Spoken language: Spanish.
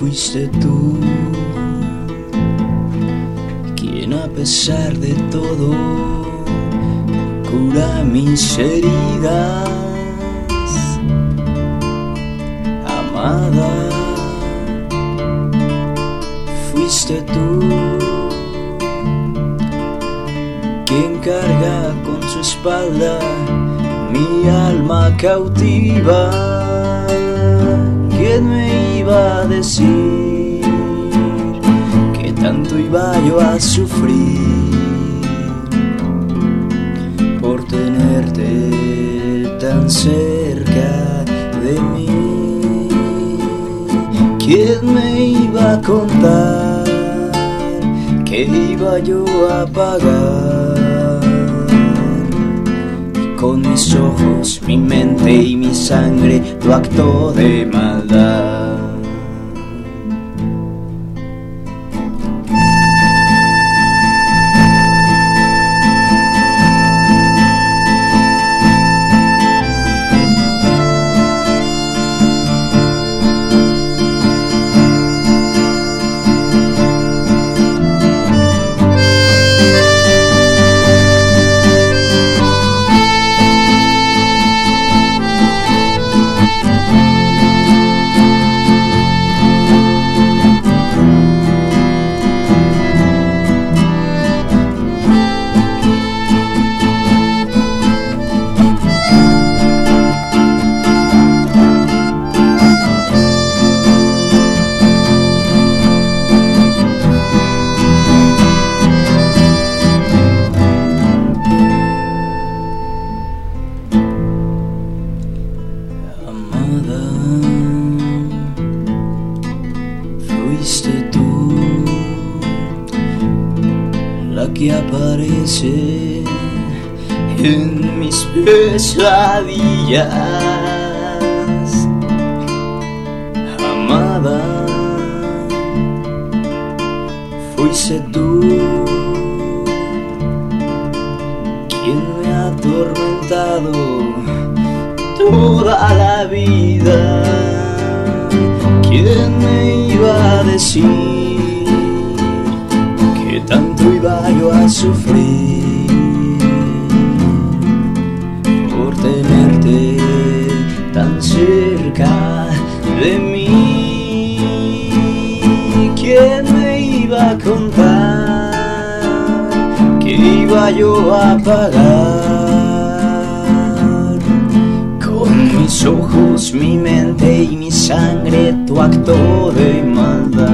Fuiste tú quien a pesar de todo cura mis heridas, amada. Fuiste tú quien carga con su espalda mi alma cautiva. ¿Quién me iba a decir que tanto iba yo a sufrir por tenerte tan cerca de mí? ¿Quién me iba a contar que iba yo a pagar con mis ojos, mi mente y mi sangre tu acto de maldad? Fuiste tú la que aparece en mis pesadillas, amada. Fuiste tú quien me ha atormentado toda la vida. ¿Quién me iba a decir que tanto iba yo a sufrir por tenerte tan cerca de mí? ¿Quién me iba a contar que iba yo a pagar con mis ojos, mi mente y mi sangre tu acto de maldad?